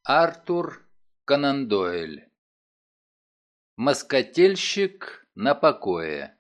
Артур Конан Дойль. Москательщик на покое.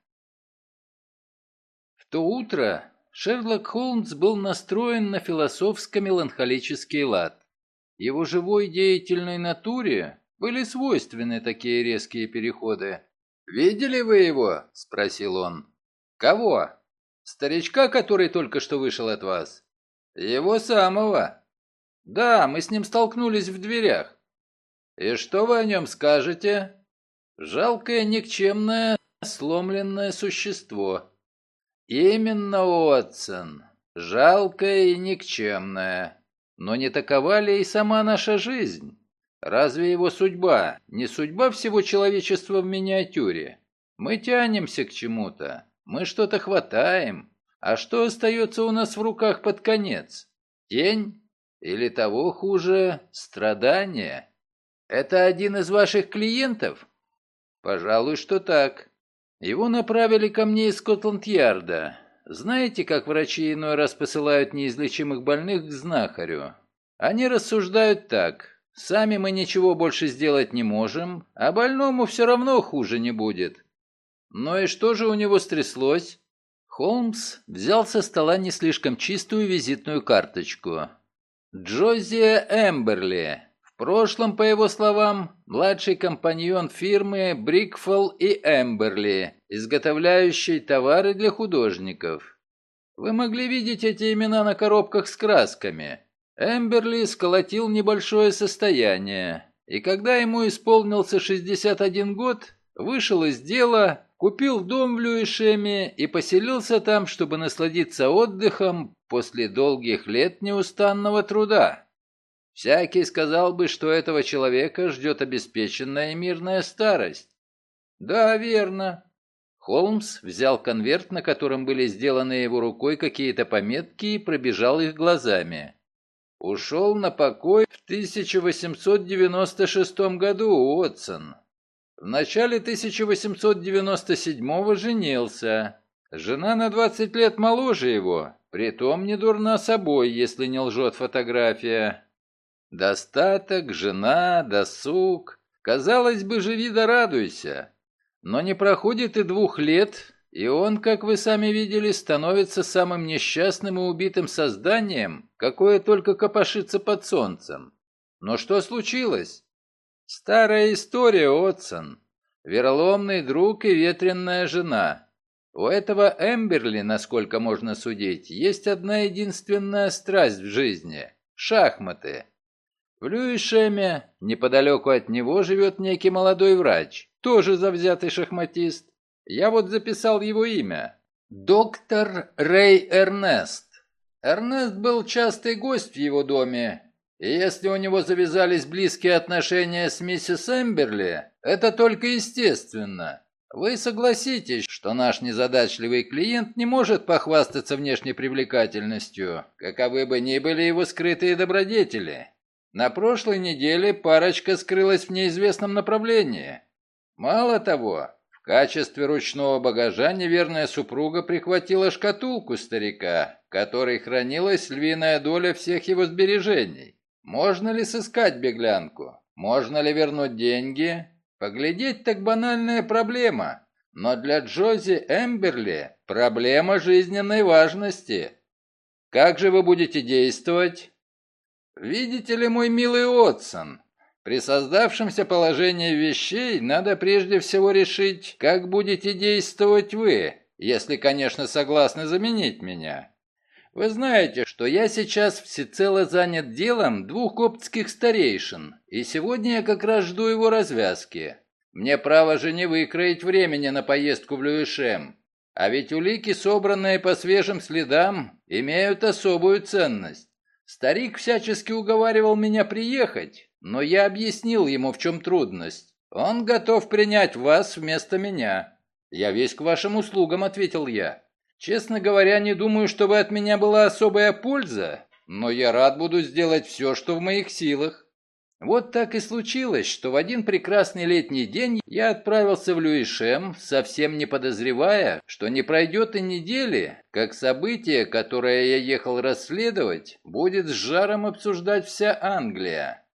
В то утро Шерлок Холмс был настроен на философско-меланхолический лад. Его живой деятельной натуре были свойственны такие резкие переходы. «Видели вы его?» – спросил он. «Кого? Старичка, который только что вышел от вас?» «Его самого». «Да, мы с ним столкнулись в дверях». «И что вы о нем скажете?» «Жалкое, никчемное, сломленное существо». «Именно, Уотсон, жалкое и никчемное. Но не такова ли и сама наша жизнь? Разве его судьба не судьба всего человечества в миниатюре? Мы тянемся к чему-то, мы что-то хватаем, а что остается у нас в руках под конец? Тень? Или того хуже, страдание? Это один из ваших клиентов? Пожалуй, что так. Его направили ко мне из Скотланд-Ярда. Знаете, как врачи иной раз посылают неизлечимых больных к знахарю? Они рассуждают так. Сами мы ничего больше сделать не можем, а больному все равно хуже не будет. Ну и что же у него стряслось? Холмс взял со стола не слишком чистую визитную карточку. Джозия Эмберли. В прошлом, по его словам, младший компаньон фирмы Брикфелл и Эмберли, изготовляющей товары для художников. Вы могли видеть эти имена на коробках с красками. Эмберли сколотил небольшое состояние, и когда ему исполнился 61 год, вышел из дела, купил дом в Льюишеме и поселился там, чтобы насладиться отдыхом после долгих лет неустанного труда. Всякий сказал бы, что этого человека ждет обеспеченная и мирная старость. Да, верно. Холмс взял конверт, на котором были сделаны его рукой какие-то пометки, и пробежал их глазами. Ушел на покой в 1896 году, Уотсон. В начале 1897 женился. Жена на 20 лет моложе его, притом не дурна собой, если не лжет фотография. Достаток, жена, досуг. Казалось бы, живи да радуйся. Но не проходит и 2 лет, и он, как вы сами видели, становится самым несчастным и убитым созданием, какое только копошится под солнцем. Но что случилось? Старая история, Отсон. Вероломный друг и ветреная жена. У этого Эмберли, насколько можно судить, есть одна единственная страсть в жизни – шахматы. В Льюишеме, неподалеку от него, живет некий молодой врач, тоже завзятый шахматист. Я вот записал его имя. Доктор Рэй Эрнест. Эрнест был частый гость в его доме, и если у него завязались близкие отношения с миссис Эмберли, это только естественно. Вы согласитесь, что наш незадачливый клиент не может похвастаться внешней привлекательностью, каковы бы ни были его скрытые добродетели. На прошлой неделе парочка скрылась в неизвестном направлении. Мало того, в качестве ручного багажа неверная супруга прихватила шкатулку старика, в которой хранилась львиная доля всех его сбережений. Можно ли сыскать беглянку? Можно ли вернуть деньги? Поглядеть так банальная проблема. Но для Джози Эмберли проблема жизненной важности. Как же вы будете действовать? Видите ли, мой милый Отсон, при создавшемся положении вещей надо прежде всего решить, как будете действовать вы, если, конечно, согласны заменить меня. Вы знаете, что я сейчас всецело занят делом 2 коптских старейшин, и сегодня я как раз жду его развязки. Мне право же не выкроить времени на поездку в Льюишем, а ведь улики, собранные по свежим следам, имеют особую ценность. Старик всячески уговаривал меня приехать, но я объяснил ему, в чем трудность. Он готов принять вас вместо меня. Я весь к вашим услугам, ответил я. Честно говоря, не думаю, чтобы от меня была особая польза, но я рад буду сделать все, что в моих силах. Вот так и случилось, что в один прекрасный летний день я отправился в Льюишем, совсем не подозревая, что не пройдет и недели, как событие, которое я ехал расследовать, будет с жаром обсуждать вся Англия.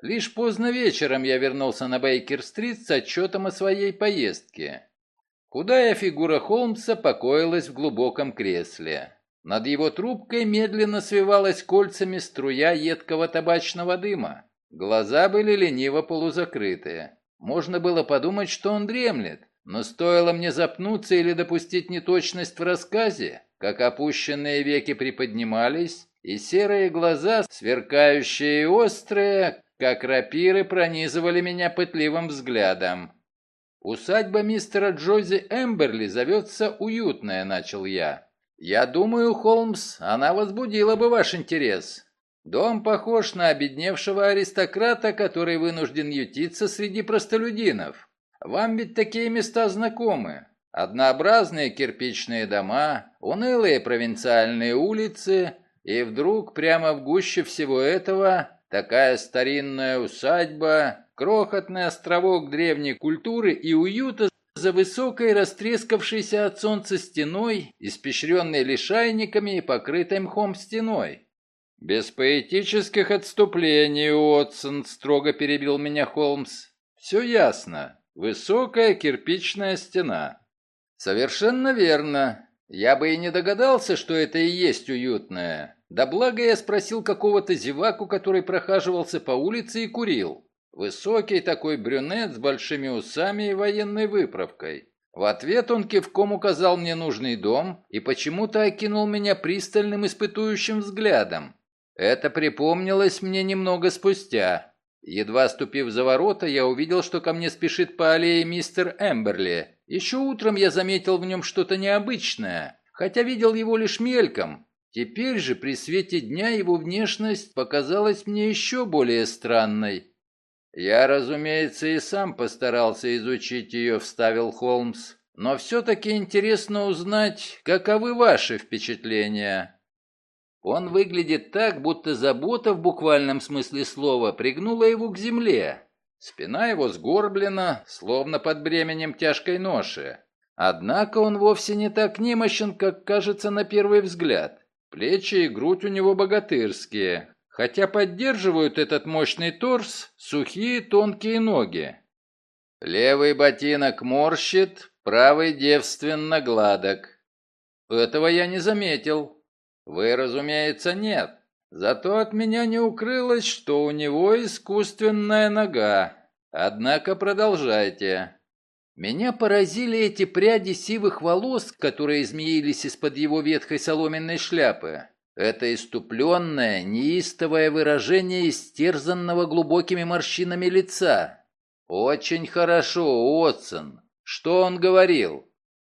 Лишь поздно вечером я вернулся на Бейкер-стрит с отчетом о своей поездке. Худая фигура Холмса покоилась в глубоком кресле. Над его трубкой медленно свивалась кольцами струя едкого табачного дыма. Глаза были лениво полузакрыты. Можно было подумать, что он дремлет, но стоило мне запнуться или допустить неточность в рассказе, как опущенные веки приподнимались, и серые глаза, сверкающие и острые, как рапиры, пронизывали меня пытливым взглядом. «Усадьба мистера Джози Эмберли зовется «Уютная», — начал я. «Я думаю, Холмс, она возбудила бы ваш интерес. Дом похож на обедневшего аристократа, который вынужден ютиться среди простолюдинов. Вам ведь такие места знакомы. Однообразные кирпичные дома, унылые провинциальные улицы, и вдруг прямо в гуще всего этого такая старинная усадьба, крохотный островок древней культуры и уюта за высокой растрескавшейся от солнца стеной, испещренной лишайниками и покрытой мхом стеной. «Без поэтических отступлений, Уотсон», — строго перебил меня Холмс. «Все ясно. Высокая кирпичная стена». «Совершенно верно. Я бы и не догадался, что это и есть уютное. Да благо я спросил какого-то зеваку, который прохаживался по улице и курил. Высокий такой брюнет с большими усами и военной выправкой. В ответ он кивком указал мне нужный дом и почему-то окинул меня пристальным испытующим взглядом. Это припомнилось мне немного спустя. Едва ступив за ворота, я увидел, что ко мне спешит по аллее мистер Эмберли. Еще утром я заметил в нем что-то необычное, хотя видел его лишь мельком. Теперь же при свете дня его внешность показалась мне еще более странной. «Я, разумеется, и сам постарался изучить ее», — вставил Холмс. «Но все-таки интересно узнать, каковы ваши впечатления». Он выглядит так, будто забота в буквальном смысле слова пригнула его к земле. Спина его сгорблена, словно под бременем тяжкой ноши. Однако он вовсе не так немощен, как кажется на первый взгляд. Плечи и грудь у него богатырские, хотя поддерживают этот мощный торс сухие тонкие ноги. Левый ботинок морщит, правый девственно гладок. Этого я не заметил. Вы, разумеется, нет. Зато от меня не укрылось, что у него искусственная нога. Однако продолжайте. Меня поразили эти пряди сивых волос, которые змеились из-под его ветхой соломенной шляпы. Это иступленное, неистовое выражение истерзанного глубокими морщинами лица. Очень хорошо, Уотсон. Что он говорил?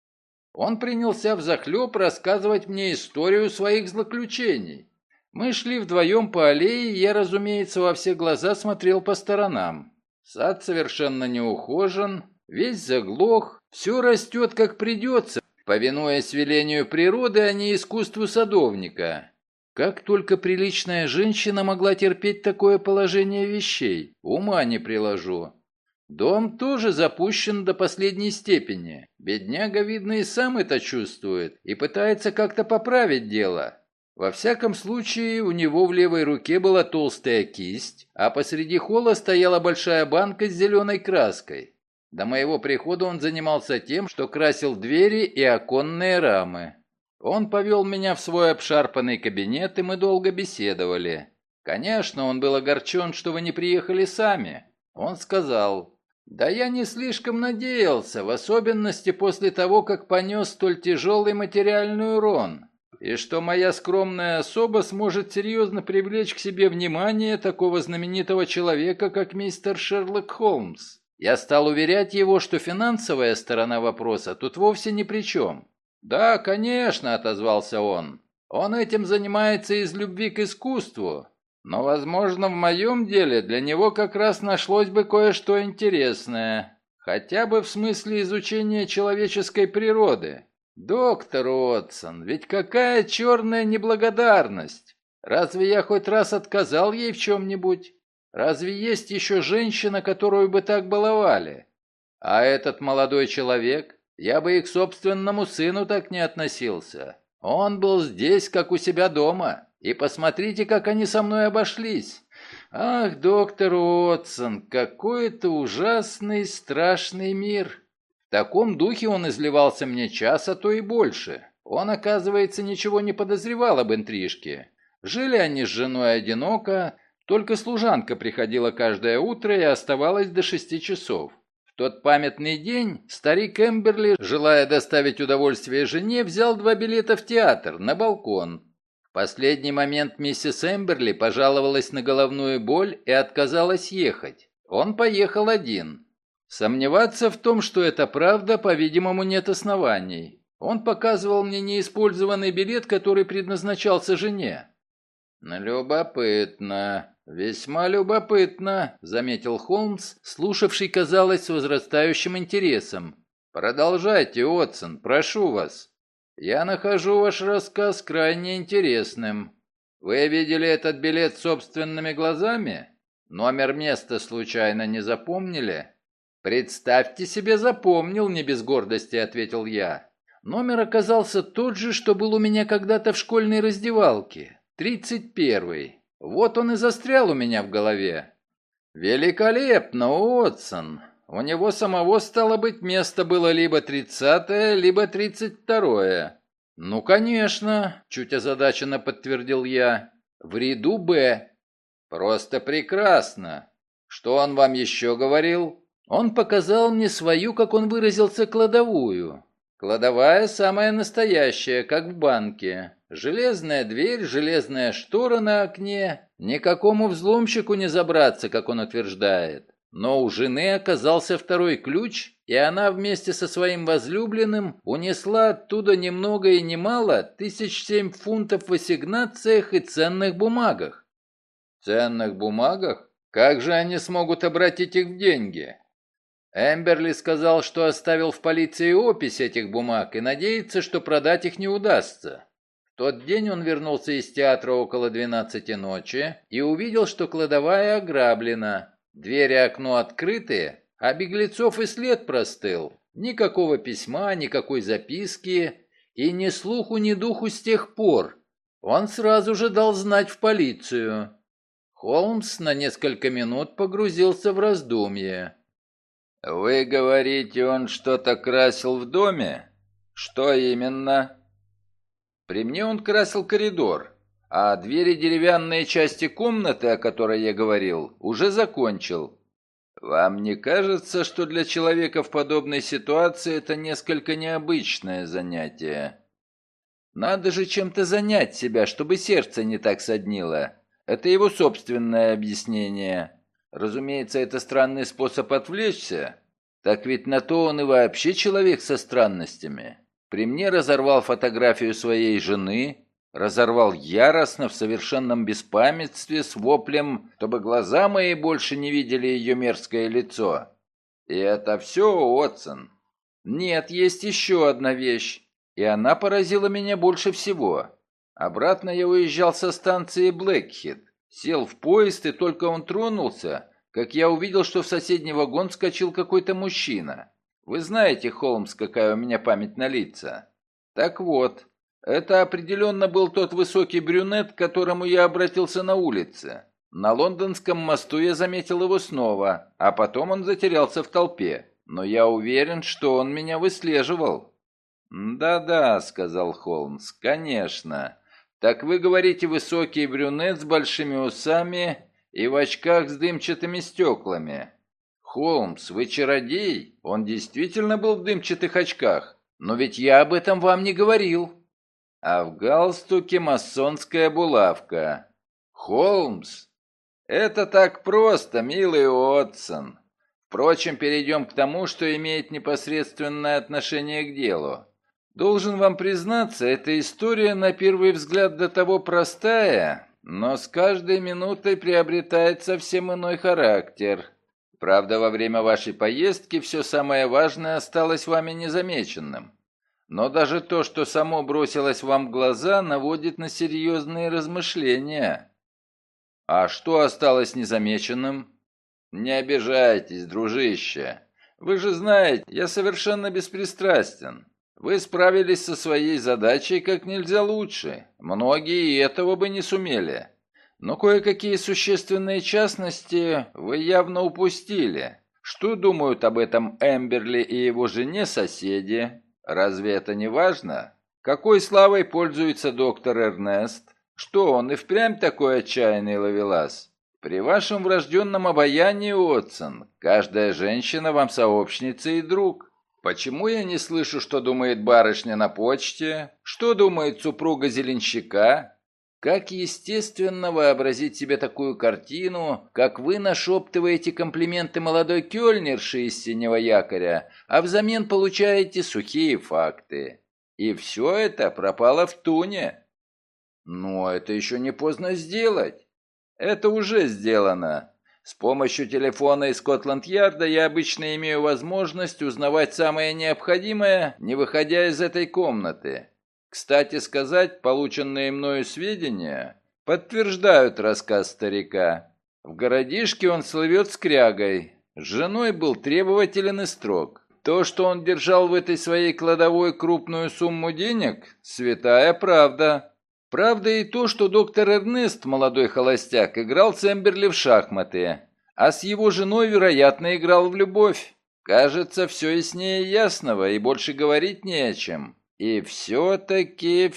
Он принялся взахлеб рассказывать мне историю своих злоключений. Мы шли вдвоем по аллее, и я, разумеется, во все глаза смотрел по сторонам. Сад совершенно не ухожен, весь заглох, все растет как придется, повинуясь велению природы, а не искусству садовника. Как только приличная женщина могла терпеть такое положение вещей, ума не приложу. Дом тоже запущен до последней степени. Бедняга, видно, и сам это чувствует и пытается как-то поправить дело. Во всяком случае, у него в левой руке была толстая кисть, а посреди холла стояла большая банка с зеленой краской. До моего прихода он занимался тем, что красил двери и оконные рамы. Он повел меня в свой обшарпанный кабинет, и мы долго беседовали. Конечно, он был огорчен, что вы не приехали сами. Он сказал: «Да я не слишком надеялся, в особенности после того, как понес столь тяжелый материальный урон, и что моя скромная особа сможет серьезно привлечь к себе внимание такого знаменитого человека, как мистер Шерлок Холмс». Я стал уверять его, что финансовая сторона вопроса тут вовсе ни при чем. «Да, конечно», — отозвался он. «Он этим занимается из любви к искусству. Но, возможно, в моем деле для него как раз нашлось бы кое-что интересное. Хотя бы в смысле изучения человеческой природы. Доктор Уотсон, ведь какая черная неблагодарность! Разве я хоть раз отказал ей в чем-нибудь? Разве есть еще женщина, которую бы так баловали? А этот молодой человек, я бы и к собственному сыну так не относился. Он был здесь, как у себя дома. И посмотрите, как они со мной обошлись. Ах, доктор Уотсон, какой это ужасный, страшный мир. В таком духе он изливался мне час, а то и больше. Он, оказывается, ничего не подозревал об интрижке. Жили они с женой одиноко, только служанка приходила каждое утро и оставалась до 6 часов. В тот памятный день старик Эмберли, желая доставить удовольствие жене, взял 2 билета в театр, на балкон. В последний момент миссис Эмберли пожаловалась на головную боль и отказалась ехать. Он поехал один. Сомневаться в том, что это правда, по-видимому, нет оснований. Он показывал мне неиспользованный билет, который предназначался жене. «Любопытно, весьма любопытно», — заметил Холмс, слушавший, казалось, с возрастающим интересом. «Продолжайте, Уотсон, прошу вас. Я нахожу ваш рассказ крайне интересным. Вы видели этот билет собственными глазами? Номер места случайно не запомнили?» «Представьте себе, запомнил, не без гордости», — ответил я. Номер оказался тот же, что был у меня когда-то в школьной раздевалке. 31-й. Вот он и застрял у меня в голове. «Великолепно, Уотсон. У него самого, стало быть, место было либо 30-е, либо 32-е. «Ну, конечно», — чуть озадаченно подтвердил я. «В ряду «Б». «Просто прекрасно. Что он вам еще говорил?» Он показал мне свою, как он выразился, кладовую. Кладовая самая настоящая, как в банке. Железная дверь, железная штора на окне. Никакому взломщику не забраться, как он утверждает. Но у жены оказался второй ключ, и она вместе со своим возлюбленным унесла оттуда ни много и ни мало 1007 фунтов в ассигнациях и ценных бумагах. Ценных бумагах? Как же они смогут обратить их в деньги? Эмберли сказал, что оставил в полиции опись этих бумаг и надеется, что продать их не удастся. В тот день он вернулся из театра около 12 ночи и увидел, что кладовая ограблена. Двери и окно открыты, а беглецов и след простыл. Никакого письма, никакой записки и ни слуху, ни духу с тех пор. Он сразу же дал знать в полицию. Холмс на несколько минут погрузился в раздумье. «Вы говорите, он что-то красил в доме? Что именно?» «При мне он красил коридор, а двери деревянные части комнаты, о которой я говорил, уже закончил. Вам не кажется, что для человека в подобной ситуации это несколько необычное занятие? Надо же чем-то занять себя, чтобы сердце не так соднило. Это его собственное объяснение. Разумеется, это странный способ отвлечься. Так ведь на то он и вообще человек со странностями. При мне разорвал фотографию своей жены, разорвал яростно, в совершенном беспамятстве, с воплем, чтобы глаза мои больше не видели ее мерзкое лицо. И это все, Уотсон? Нет, есть еще одна вещь, и она поразила меня больше всего. Обратно я уезжал со станции Блэкхит, сел в поезд, и только он тронулся, как я увидел, что в соседний вагон вскочил какой-то мужчина. Вы знаете, Холмс, какая у меня память на лица. Так вот, это определенно был тот высокий брюнет, к которому я обратился на улице. На Лондонском мосту я заметил его снова, а потом он затерялся в толпе. Но я уверен, что он меня выслеживал. «Да-да», — сказал Холмс, — «конечно. Так вы говорите, высокий брюнет с большими усами и в очках с дымчатыми стеклами. Холмс, вы чародей? Он действительно был в дымчатых очках. Но ведь я об этом вам не говорил. А в галстуке масонская булавка. Холмс, это так просто, милый Уотсон. Впрочем, перейдем к тому, что имеет непосредственное отношение к делу. Должен вам признаться, эта история на первый взгляд до того простая, но с каждой минутой приобретает совсем иной характер. Правда, во время вашей поездки все самое важное осталось вами незамеченным. Но даже то, что само бросилось вам в глаза, наводит на серьезные размышления. А что осталось незамеченным? Не обижайтесь, дружище. Вы же знаете, я совершенно беспристрастен. Вы справились со своей задачей как нельзя лучше. Многие и этого бы не сумели. Но кое-какие существенные частности вы явно упустили. Что думают об этом Эмберли и его жене соседи? Разве это не важно? Какой славой пользуется доктор Эрнест? Что, он и впрямь такой отчаянный ловелас? При вашем врожденном обаянии, Уотсон, каждая женщина вам сообщница и друг. Почему я не слышу, что думает барышня на почте? Что думает супруга зеленщика? Как естественно вообразить себе такую картину, как вы нашептываете комплименты молодой кёльнерши из «Синего якоря», а взамен получаете сухие факты. И все это пропало в туне. Но это еще не поздно сделать. Это уже сделано. С помощью телефона из Скотланд-Ярда я обычно имею возможность узнавать самое необходимое, не выходя из этой комнаты. Кстати сказать, полученные мною сведения подтверждают рассказ старика. В городишке он слывет скрягой. С женой был требователен и строг. То, что он держал в этой своей кладовой крупную сумму денег – святая правда. Правда и то, что доктор Эрнест, молодой холостяк, играл с Эмберли в шахматы, а с его женой, вероятно, играл в любовь. Кажется, все яснее ясного, и больше говорить не о чем. И все-таки...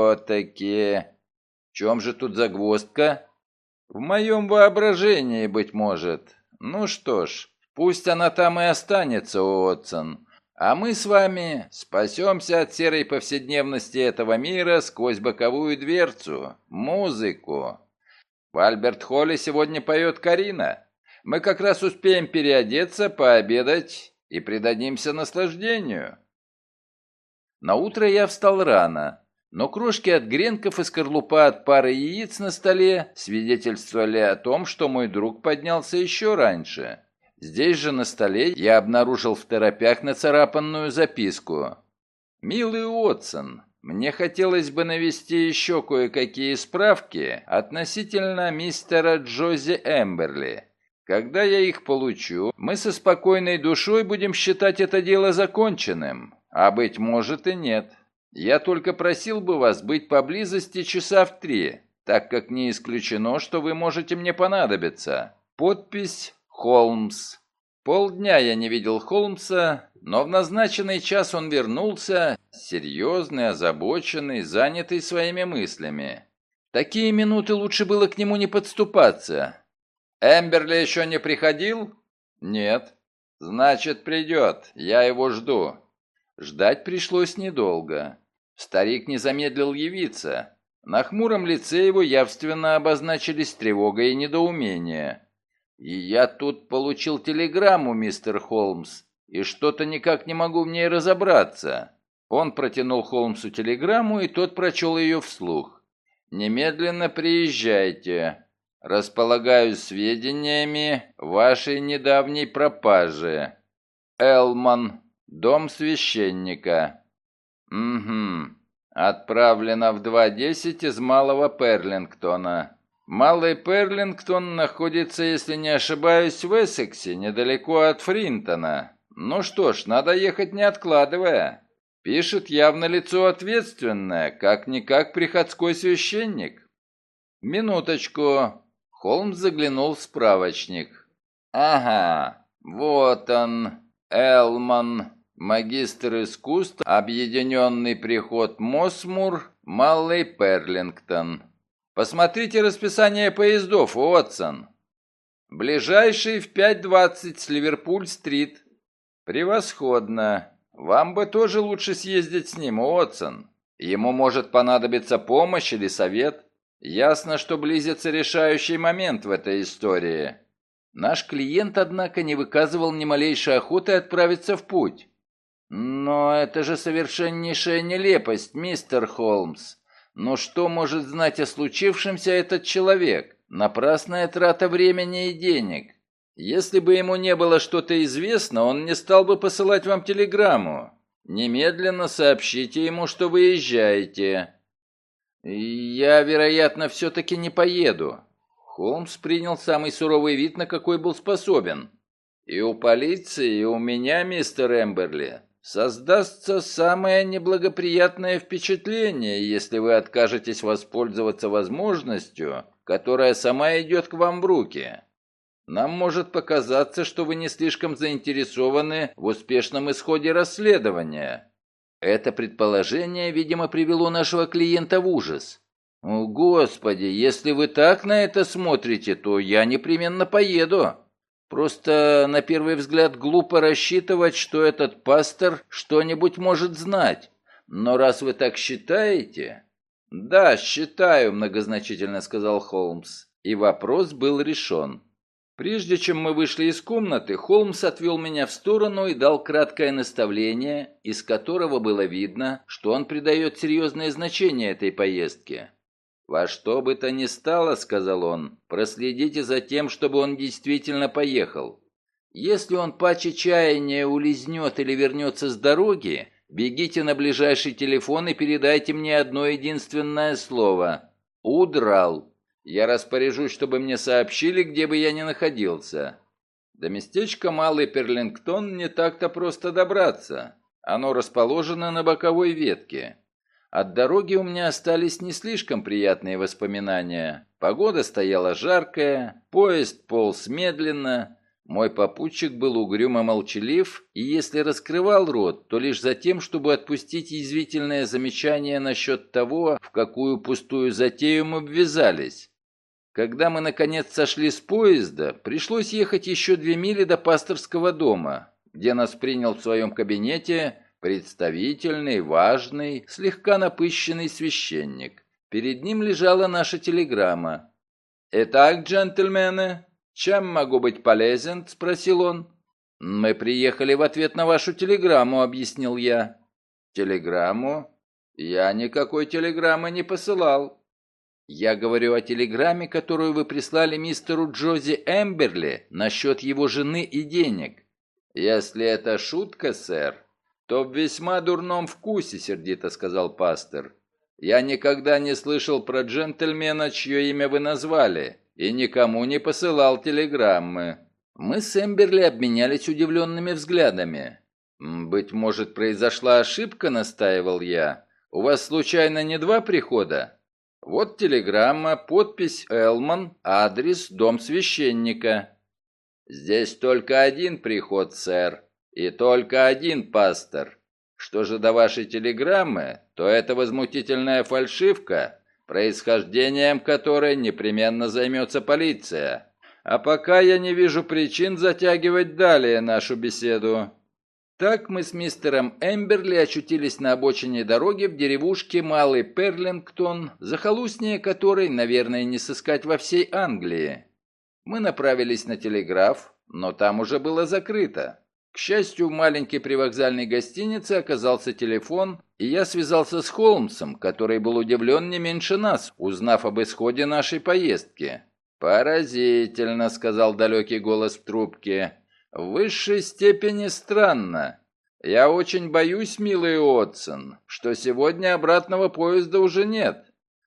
В чем же тут загвоздка? В моем воображении, быть может. Ну что ж, пусть она там и останется, Уотсон. А мы с вами спасемся от серой повседневности этого мира сквозь боковую дверцу, музыку. В Альберт-Холле сегодня поет Карина. Мы как раз успеем переодеться, пообедать и предадимся наслаждению. На утро я встал рано, но крошки от гренков и скорлупа от пары яиц на столе свидетельствовали о том, что мой друг поднялся еще раньше. Здесь же на столе я обнаружил второпях нацарапанную записку. «Милый Уотсон, мне хотелось бы навести еще кое-какие справки относительно мистера Джози Эмберли. Когда я их получу, мы со спокойной душой будем считать это дело законченным». А быть может и нет. Я только просил бы вас быть поблизости часа в 3, так как не исключено, что вы можете мне понадобиться. Подпись «Холмс». Полдня я не видел Холмса, но в назначенный час он вернулся, серьезный, озабоченный, занятый своими мыслями. В такие минуты лучше было к нему не подступаться. «Эмберли еще не приходил?» «Нет». «Значит, придет. Я его жду». Ждать пришлось недолго. Старик не замедлил явиться. На хмуром лице его явственно обозначились тревога и недоумение. «И я тут получил телеграмму, мистер Холмс, и что-то никак не могу в ней разобраться». Он протянул Холмсу телеграмму, и тот прочел ее вслух. «Немедленно приезжайте. Располагаю сведениями вашей недавней пропажи. Элман. Дом священника». «Угу. Отправлено в 2:10 из Малого Перлингтона. Малый Перлингтон находится, если не ошибаюсь, в Эссексе, недалеко от Фринтона. Ну что ж, надо ехать не откладывая. Пишет явно лицо ответственное, как-никак приходской священник». «Минуточку». Холмс заглянул в справочник. «Ага, вот он, Элман». Магистр искусств, объединенный приход Мосмур, Малый Перлингтон. Посмотрите расписание поездов, Уотсон. Ближайший в 5:20 с Ливерпуль-стрит. Превосходно. Вам бы тоже лучше съездить с ним, Уотсон. Ему может понадобиться помощь или совет. Ясно, что близится решающий момент в этой истории. Наш клиент, однако, не выказывал ни малейшей охоты отправиться в путь. «Но это же совершеннейшая нелепость, мистер Холмс. Но что может знать о случившемся этот человек? Напрасная трата времени и денег. Если бы ему не было что-то известно, он не стал бы посылать вам телеграмму. Немедленно сообщите ему, что выезжаете». «Я, вероятно, все-таки не поеду». Холмс принял самый суровый вид, на какой был способен. «И у полиции, и у меня, мистер Эмберли, создастся самое неблагоприятное впечатление, если вы откажетесь воспользоваться возможностью, которая сама идет к вам в руки. Нам может показаться, что вы не слишком заинтересованы в успешном исходе расследования». Это предположение, видимо, привело нашего клиента в ужас. «О, Господи, если вы так на это смотрите, то я непременно поеду. Просто на первый взгляд глупо рассчитывать, что этот пастор что-нибудь может знать. Но раз вы так считаете...» «Да, считаю», — многозначительно сказал Холмс, и вопрос был решен. Прежде чем мы вышли из комнаты, Холмс отвел меня в сторону и дал краткое наставление, из которого было видно, что он придает серьезное значение этой поездке. «Во что бы то ни стало, — сказал он, — проследите за тем, чтобы он действительно поехал. Если он паче чаяния улизнет или вернется с дороги, бегите на ближайший телефон и передайте мне одно единственное слово — «Удрал». Я распоряжусь, чтобы мне сообщили, где бы я ни находился. До местечка Малый Перлингтон не так-то просто добраться. Оно расположено на боковой ветке. От дороги у меня остались не слишком приятные воспоминания. Погода стояла жаркая, поезд полз медленно, мой попутчик был угрюмо молчалив, и если раскрывал рот, то лишь за тем, чтобы отпустить язвительное замечание насчет того, в какую пустую затею мы ввязались. Когда мы, наконец, сошли с поезда, пришлось ехать еще 2 мили до пасторского дома, где нас принял в своем кабинете представительный, важный, слегка напыщенный священник. Перед ним лежала наша телеграмма. «Итак, джентльмены, чем могу быть полезен?» — спросил он. «Мы приехали в ответ на вашу телеграмму», — объяснил я. «Телеграмму? Я никакой телеграммы не посылал». «Я говорю о телеграмме, которую вы прислали мистеру Джози Эмберли насчет его жены и денег». «Если это шутка, сэр, то в весьма дурном вкусе», — сердито сказал пастор. «Я никогда не слышал про джентльмена, чье имя вы назвали, и никому не посылал телеграммы». Мы с Эмберли обменялись удивленными взглядами. «Быть может, произошла ошибка», — настаивал я. «У вас случайно не 2 прихода?» «Вот телеграмма, подпись Элман, адрес, дом священника». «Здесь только 1 приход, сэр, и только 1 пастор. Что же до вашей телеграммы, то это возмутительная фальшивка, происхождением которой непременно займется полиция. А пока я не вижу причин затягивать далее нашу беседу». Так мы с мистером Эмберли очутились на обочине дороги в деревушке Малый Перлингтон, захолустнее которой, наверное, не сыскать во всей Англии. Мы направились на телеграф, но там уже было закрыто. К счастью, в маленькой привокзальной гостинице оказался телефон, и я связался с Холмсом, который был удивлен не меньше нас, узнав об исходе нашей поездки. «Поразительно», — сказал далекий голос в трубке. «В высшей степени странно. Я очень боюсь, милый Уотсон, что сегодня обратного поезда уже нет.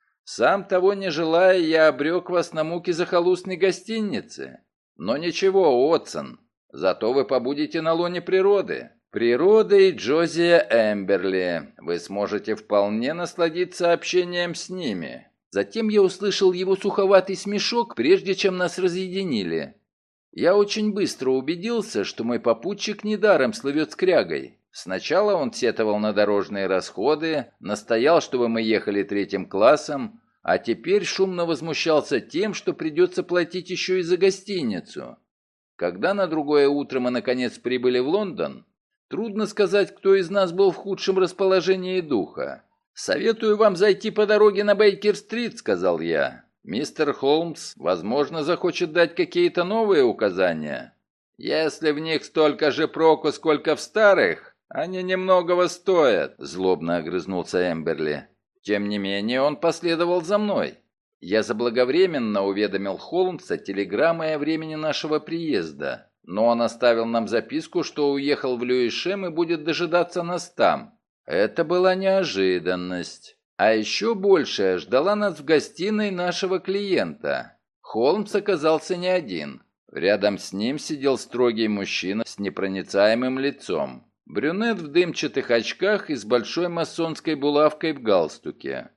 Сам того не желая, я обрек вас на муки захолустной гостиницы. Но ничего, Уотсон, зато вы побудете на лоне природы. Природой Джозия Эмберли. Вы сможете вполне насладиться общением с ними». Затем я услышал его суховатый смешок, прежде чем нас разъединили. Я очень быстро убедился, что мой попутчик недаром слывет скрягой. Сначала он сетовал на дорожные расходы, настоял, чтобы мы ехали 3-м классом, а теперь шумно возмущался тем, что придется платить еще и за гостиницу. Когда на другое утро мы наконец прибыли в Лондон, трудно сказать, кто из нас был в худшем расположении духа. «Советую вам зайти по дороге на Бейкер-стрит», — сказал я. «Мистер Холмс, возможно, захочет дать какие-то новые указания. Если в них столько же проку, сколько в старых, они немногого стоят», — злобно огрызнулся Эмберли. Тем не менее, он последовал за мной. Я заблаговременно уведомил Холмса телеграммой о времени нашего приезда, но он оставил нам записку, что уехал в Льюишем и будет дожидаться нас там. Это была неожиданность. А еще большая ждала нас в гостиной нашего клиента. Холмс оказался не один. Рядом с ним сидел строгий мужчина с непроницаемым лицом. Брюнет в дымчатых очках и с большой масонской булавкой в галстуке.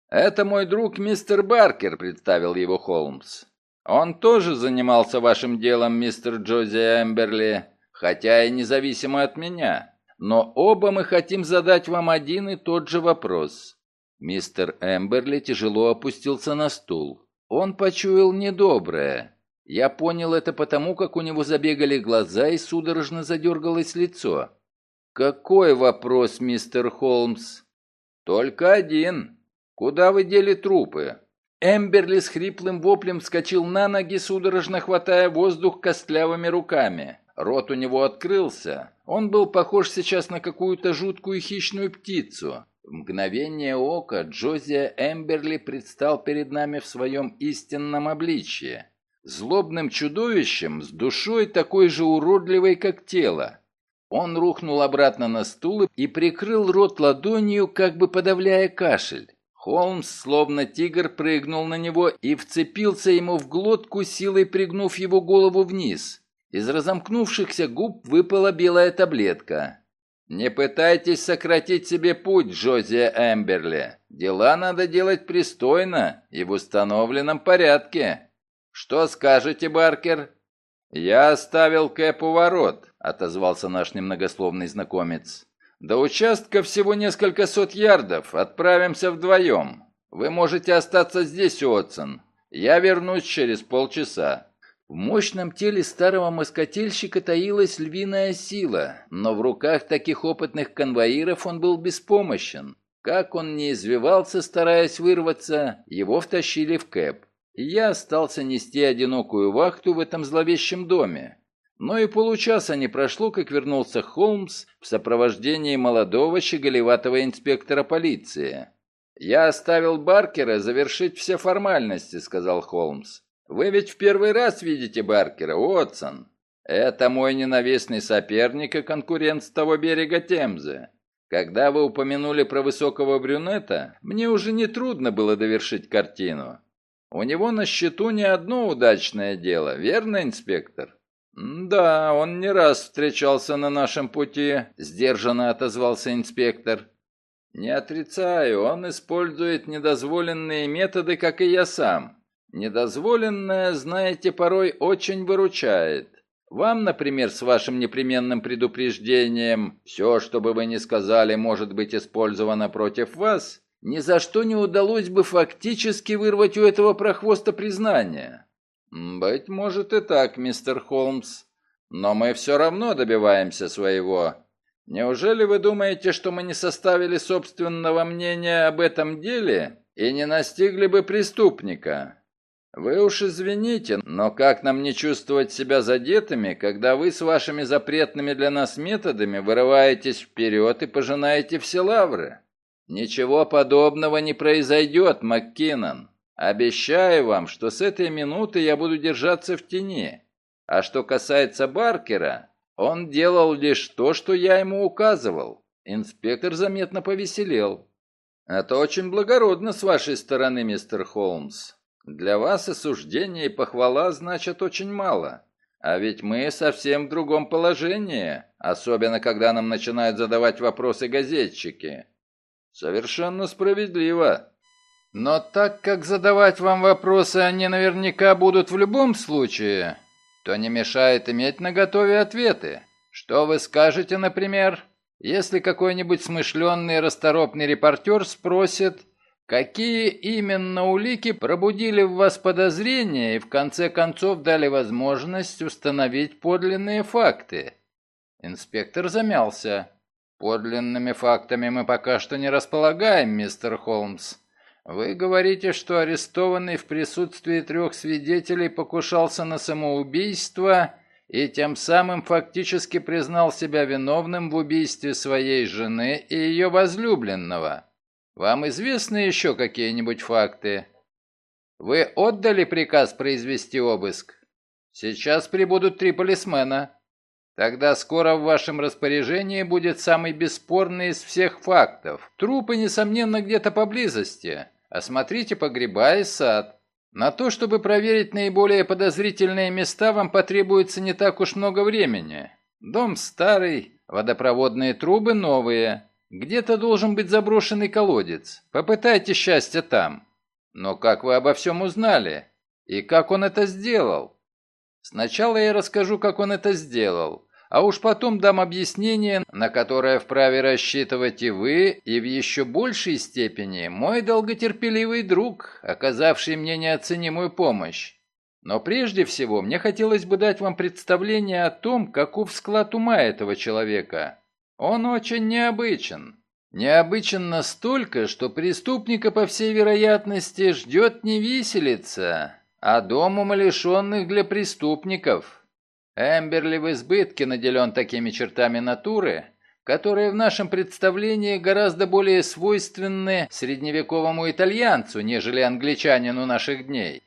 «Это мой друг мистер Баркер», — представил его Холмс. «Он тоже занимался вашим делом, мистер Джози Эмберли, хотя и независимо от меня. Но оба мы хотим задать вам один и тот же вопрос». Мистер Эмберли тяжело опустился на стул. Он почуял недоброе. Я понял это потому, как у него забегали глаза и судорожно задергалось лицо. «Какой вопрос, мистер Холмс?» «Только один. Куда вы дели трупы?» Эмберли с хриплым воплем вскочил на ноги, судорожно хватая воздух костлявыми руками. Рот у него открылся. Он был похож сейчас на какую-то жуткую хищную птицу. В мгновение ока Джозия Эмберли предстал перед нами в своем истинном обличье. Злобным чудовищем с душой такой же уродливой, как тело. Он рухнул обратно на стул и прикрыл рот ладонью, как бы подавляя кашель. Холмс, словно тигр, прыгнул на него и вцепился ему в глотку, силой пригнув его голову вниз. Из разомкнувшихся губ выпала белая таблетка. «Не пытайтесь сократить себе путь, Джози Эмберли. Дела надо делать пристойно и в установленном порядке. Что скажете, Баркер?» «Я оставил Кэп у ворот», — отозвался наш немногословный знакомец. «До участка всего несколько сот ярдов. Отправимся вдвоем. Вы можете остаться здесь, Уотсон. Я вернусь через полчаса». В мощном теле старого москотельщика таилась львиная сила, но в руках таких опытных конвоиров он был беспомощен. Как он не извивался, стараясь вырваться, его втащили в кэб. И я остался нести одинокую вахту в этом зловещем доме. Но и получаса не прошло, как вернулся Холмс в сопровождении молодого щеголеватого инспектора полиции. «Я оставил Баркера завершить все формальности», — сказал Холмс. «Вы ведь в первый раз видите Баркера, Уотсон. Это мой ненавистный соперник и конкурент с того берега Темзы. Когда вы упомянули про высокого брюнета, мне уже нетрудно было довершить картину. У него на счету не одно удачное дело, верно, инспектор?» «Да, он не раз встречался на нашем пути», — сдержанно отозвался инспектор. «Не отрицаю, он использует недозволенные методы, как и я сам. Недозволенное, знаете, порой очень выручает. Вам, например, с вашим непременным предупреждением «все, что бы вы ни сказали, может быть использовано против вас», ни за что не удалось бы фактически вырвать у этого прохвоста признание. «Быть может и так, мистер Холмс. Но мы все равно добиваемся своего. Неужели вы думаете, что мы не составили собственного мнения об этом деле и не настигли бы преступника? Вы уж извините, но как нам не чувствовать себя задетыми, когда вы с вашими запретными для нас методами вырываетесь вперед и пожинаете все лавры? Ничего подобного не произойдет, МакКиннон. Обещаю вам, что с этой минуты я буду держаться в тени. А что касается Баркера, он делал лишь то, что я ему указывал». Инспектор заметно повеселел. «Это очень благородно с вашей стороны, мистер Холмс. Для вас осуждение и похвала значат очень мало. А ведь мы совсем в другом положении, особенно когда нам начинают задавать вопросы газетчики». «Совершенно справедливо. Но так как задавать вам вопросы они наверняка будут в любом случае, то не мешает иметь наготове ответы. Что вы скажете, например, если какой-нибудь смышленный расторопный репортер спросит, какие именно улики пробудили в вас подозрения и в конце концов дали возможность установить подлинные факты?» Инспектор замялся. «Подлинными фактами мы пока что не располагаем, мистер Холмс. Вы говорите, что арестованный в присутствии 3 свидетелей покушался на самоубийство и тем самым фактически признал себя виновным в убийстве своей жены и ее возлюбленного. Вам известны еще какие-нибудь факты? Вы отдали приказ произвести обыск? Сейчас прибудут 3 полисмена. Тогда скоро в вашем распоряжении будет самый бесспорный из всех фактов. Трупы, несомненно, где-то поблизости. Осмотрите погреба и сад. На то, чтобы проверить наиболее подозрительные места, вам потребуется не так уж много времени. Дом старый, водопроводные трубы новые. Где-то должен быть заброшенный колодец. Попытайте счастье там. Но как вы обо всем узнали? И как он это сделал? Сначала я расскажу, как он это сделал, а уж потом дам объяснение, на которое вправе рассчитывать и вы, и в еще большей степени мой долготерпеливый друг, оказавший мне неоценимую помощь. Но прежде всего мне хотелось бы дать вам представление о том, каков склад ума этого человека. Он очень необычен. Необычен настолько, что преступника, по всей вероятности, ждет не виселица, а дом умалишенных для преступников. Эмберли в избытке наделен такими чертами натуры, которые в нашем представлении гораздо более свойственны средневековому итальянцу, нежели англичанину наших дней.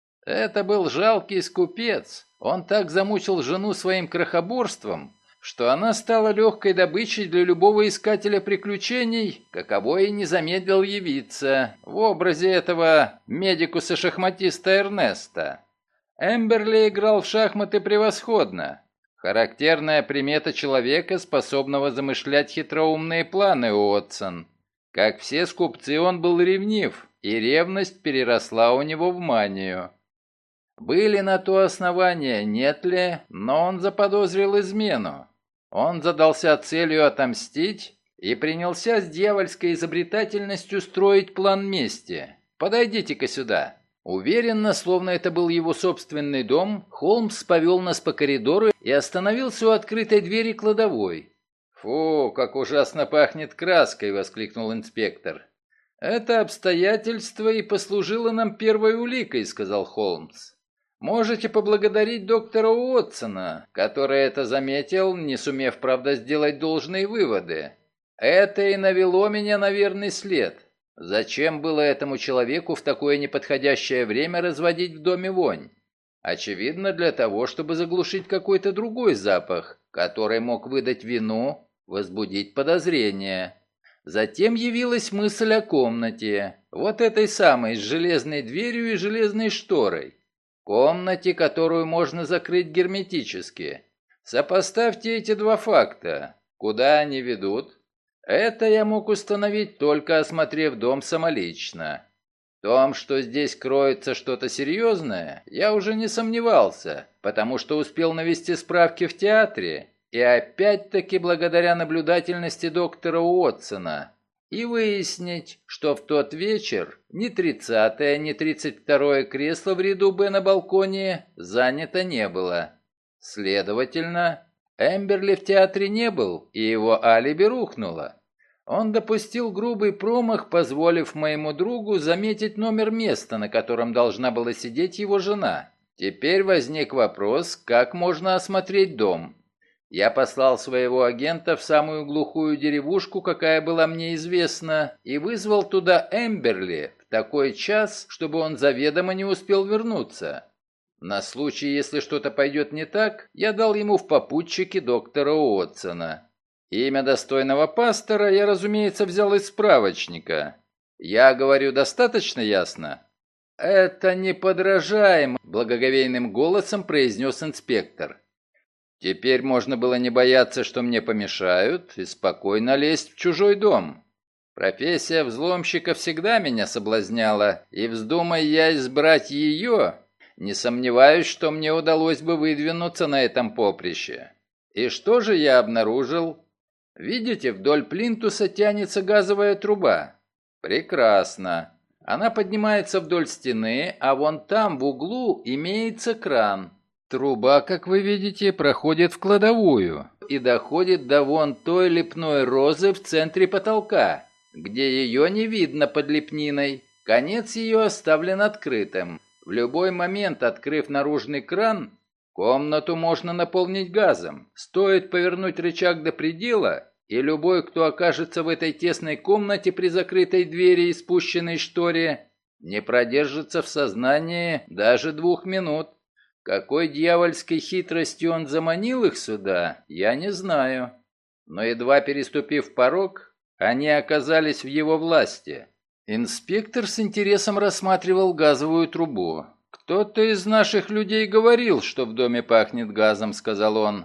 Это был жалкий скупец. Он так замучил жену своим крохоборством, что она стала легкой добычей для любого искателя приключений, каковой и не замедлил явиться в образе этого медикуса-шахматиста Эрнеста. Эмберли играл в шахматы превосходно. Характерная примета человека, способного замышлять хитроумные планы, Уотсон. Как все скупцы, он был ревнив, и ревность переросла у него в манию. Были на то основания, нет ли, но он заподозрил измену. Он задался целью отомстить и принялся с дьявольской изобретательностью строить план мести. Подойдите-ка сюда. Уверенно, словно это был его собственный дом, Холмс повел нас по коридору и остановился у открытой двери кладовой. «Фу, как ужасно пахнет краской!» — воскликнул инспектор. «Это обстоятельство и послужило нам первой уликой», — сказал Холмс. «Можете поблагодарить доктора Уотсона, который это заметил, не сумев, правда, сделать должные выводы. Это и навело меня на верный след. Зачем было этому человеку в такое неподходящее время разводить в доме вонь? Очевидно, для того, чтобы заглушить какой-то другой запах, который мог выдать вину, возбудить подозрение. Затем явилась мысль о комнате, вот этой самой, с железной дверью и железной шторой. Комнате, которую можно закрыть герметически. Сопоставьте эти два факта. Куда они ведут? Это я мог установить, только осмотрев дом самолично. В том, что здесь кроется что-то серьезное, я уже не сомневался, потому что успел навести справки в театре, и опять-таки благодаря наблюдательности доктора Уотсона, и выяснить, что в тот вечер ни 30-е, ни 32-е кресло в ряду «Б» на балконе занято не было. Следовательно, Эмберли в театре не был, и его алиби рухнуло. Он допустил грубый промах, позволив моему другу заметить номер места, на котором должна была сидеть его жена. Теперь возник вопрос, как можно осмотреть дом. Я послал своего агента в самую глухую деревушку, какая была мне известна, и вызвал туда Эмберли в такой час, чтобы он заведомо не успел вернуться. На случай, если что-то пойдет не так, я дал ему в попутчике доктора Уотсона. Имя достойного пастора я, разумеется, взял из справочника. Я говорю достаточно ясно? «Это неподражаемо», — благоговейным голосом произнес инспектор. Теперь можно было не бояться, что мне помешают, и спокойно лезть в чужой дом. Профессия взломщика всегда меня соблазняла, и вздумай я избрать ее, не сомневаюсь, что мне удалось бы выдвинуться на этом поприще. И что же я обнаружил? Видите, вдоль плинтуса тянется газовая труба. Прекрасно. Она поднимается вдоль стены, а вон там в углу имеется кран. Труба, как вы видите, проходит в кладовую и доходит до вон той лепной розы в центре потолка, где ее не видно под лепниной. Конец ее оставлен открытым. В любой момент, открыв наружный кран, комнату можно наполнить газом. Стоит повернуть рычаг до предела, и любой, кто окажется в этой тесной комнате при закрытой двери и спущенной шторе, не продержится в сознании даже 2 минут. Какой дьявольской хитростью он заманил их сюда, я не знаю. Но едва переступив порог, они оказались в его власти. Инспектор с интересом рассматривал газовую трубу. «Кто-то из наших людей говорил, что в доме пахнет газом», — сказал он.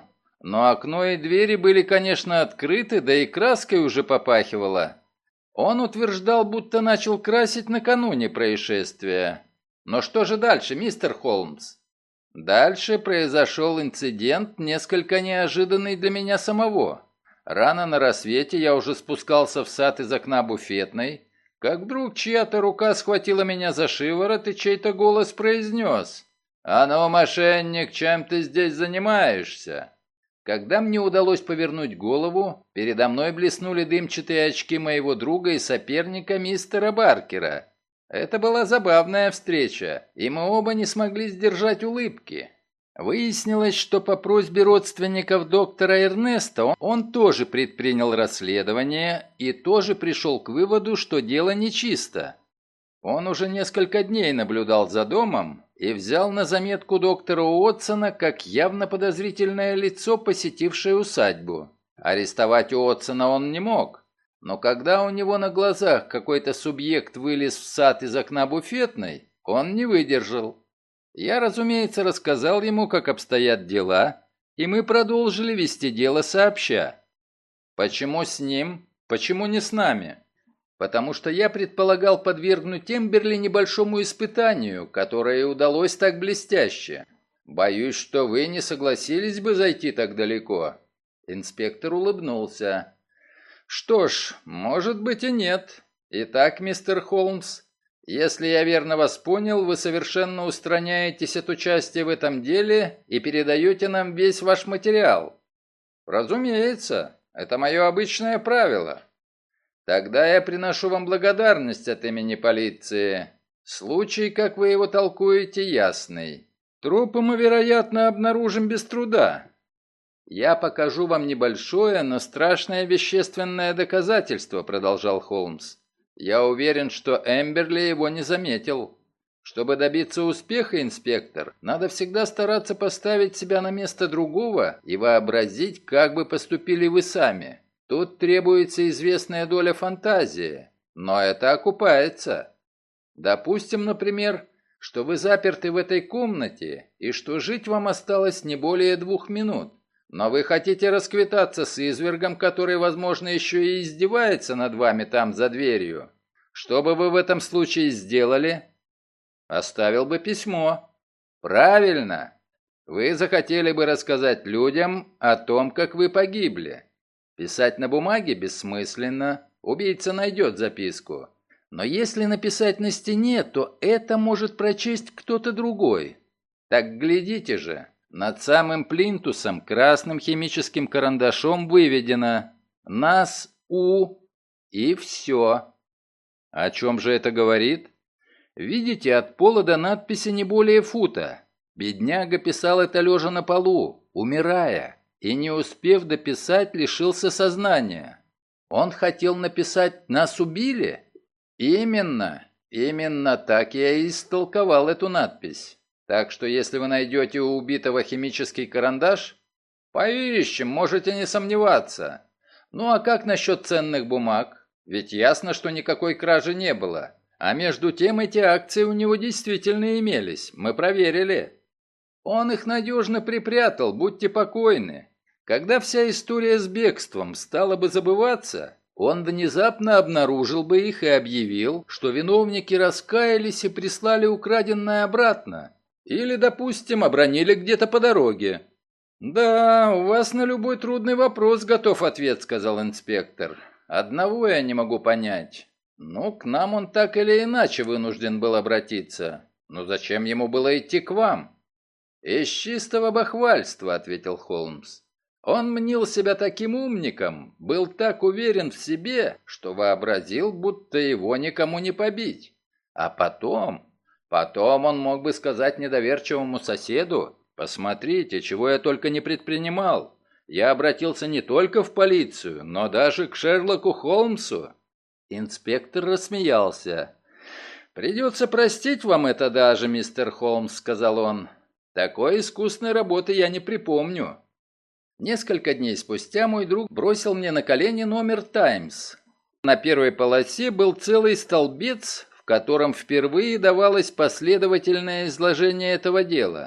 Но окно и двери были, конечно, открыты, да и краской уже попахивало. Он утверждал, будто начал красить накануне происшествия. Но что же дальше, мистер Холмс? Дальше произошел инцидент, несколько неожиданный для меня самого. Рано на рассвете я уже спускался в сад из окна буфетной, как вдруг чья-то рука схватила меня за шиворот, и чей-то голос произнес: «А ну, мошенник, чем ты здесь занимаешься?» Когда мне удалось повернуть голову, передо мной блеснули дымчатые очки моего друга и соперника мистера Баркера. Это была забавная встреча, и мы оба не смогли сдержать улыбки. Выяснилось, что по просьбе родственников доктора Эрнеста он тоже предпринял расследование и тоже пришел к выводу, что дело нечисто. Он уже несколько дней наблюдал за домом и взял на заметку доктора Уотсона как явно подозрительное лицо, посетившее усадьбу. Арестовать Уотсона он не мог, но когда у него на глазах какой-то субъект вылез в сад из окна буфетной, он не выдержал. Я, разумеется, рассказал ему, как обстоят дела, и мы продолжили вести дело сообща. Почему с ним? Почему не с нами? Потому что я предполагал подвергнуть Эмберли небольшому испытанию, которое удалось так блестяще. Боюсь, что вы не согласились бы зайти так далеко». Инспектор улыбнулся. «Что ж, может быть и нет. Итак, мистер Холмс, если я верно вас понял, вы совершенно устраняетесь от участия в этом деле и передаете нам весь ваш материал». «Разумеется, это мое обычное правило». «Тогда я приношу вам благодарность от имени полиции. Случай, как вы его толкуете, ясный. Трупы мы, вероятно, обнаружим без труда. Я покажу вам небольшое, но страшное вещественное доказательство», — продолжал Холмс. «Я уверен, что Эмберли его не заметил. Чтобы добиться успеха, инспектор, надо всегда стараться поставить себя на место другого и вообразить, как бы поступили вы сами. Тут требуется известная доля фантазии, но это окупается. Допустим, например, что вы заперты в этой комнате и что жить вам осталось не более 2 минут, но вы хотите расквитаться с извергом, который, возможно, еще и издевается над вами там за дверью. Что бы вы в этом случае сделали? Оставил бы письмо. Правильно. Вы захотели бы рассказать людям о том, как вы погибли. Писать на бумаге бессмысленно, убийца найдет записку. Но если написать на стене, то это может прочесть кто-то другой. Так глядите же, над самым плинтусом красным химическим карандашом выведено «Нас У» и все. О чем же это говорит? Видите, от пола до надписи не более фута. Бедняга писал это лежа на полу, умирая. И, не успев дописать, лишился сознания. Он хотел написать «Нас убили»? Именно так я и истолковал эту надпись. Так что если вы найдете у убитого химический карандаш, поищем, можете не сомневаться. Ну а как насчет ценных бумаг? Ведь ясно, что никакой кражи не было. А между тем эти акции у него действительно имелись, мы проверили. Он их надежно припрятал, будьте покойны. Когда вся история с бегством стала бы забываться, он внезапно обнаружил бы их и объявил, что виновники раскаялись и прислали украденное обратно. Или, допустим, обронили где-то по дороге. «Да, у вас на любой трудный вопрос готов ответ», — сказал инспектор. «Одного я не могу понять. Ну, к нам он так или иначе вынужден был обратиться. Но зачем ему было идти к вам?» «Из чистого бахвальства», — ответил Холмс. Он мнил себя таким умником, был так уверен в себе, что вообразил, будто его никому не побить. А потом он мог бы сказать недоверчивому соседу: «Посмотрите, чего я только не предпринимал. Я обратился не только в полицию, но даже к Шерлоку Холмсу». Инспектор рассмеялся. «Придется простить вам это даже, мистер Холмс», — сказал он. «Такой искусной работы я не припомню». Несколько дней спустя мой друг бросил мне на колени номер «Таймс». На первой полосе был целый столбец, в котором впервые давалось последовательное изложение этого дела.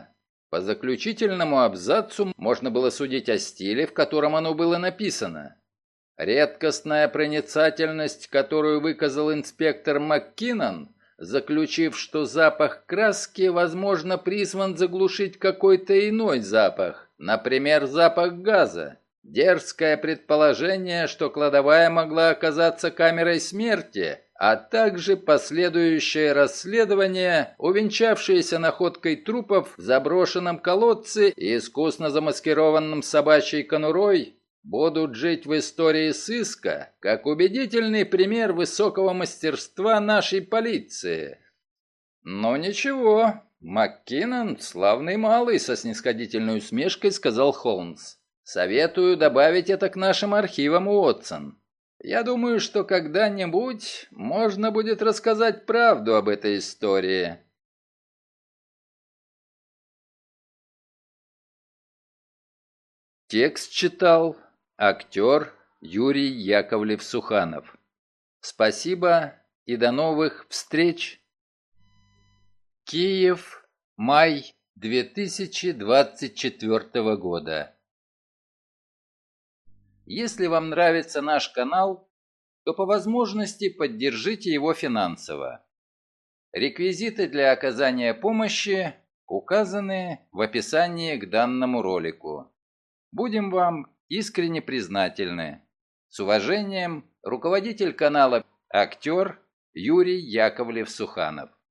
По заключительному абзацу можно было судить о стиле, в котором оно было написано. Редкостная проницательность, которую выказал инспектор МакКиннон, заключив, что запах краски, возможно, призван заглушить какой-то иной запах, например, запах газа. Дерзкое предположение, что кладовая могла оказаться камерой смерти, а также последующее расследование, увенчавшееся находкой трупов в заброшенном колодце и искусно замаскированном собачьей конурой, будут жить в истории сыска, как убедительный пример высокого мастерства нашей полиции. Но ничего, МакКиннон славный малый, со снисходительной усмешкой сказал Холмс. Советую добавить это к нашим архивам, Уотсон. Я думаю, что когда-нибудь можно будет рассказать правду об этой истории. Текст читал актер Юрий Яковлев-Суханов. Спасибо и до новых встреч. Киев, май 2024 года. Если вам нравится наш канал, то по возможности поддержите его финансово. Реквизиты для оказания помощи указаны в описании к данному ролику. Будем вам искренне признательны. С уважением, руководитель канала актер Юрий Яковлев-Суханов.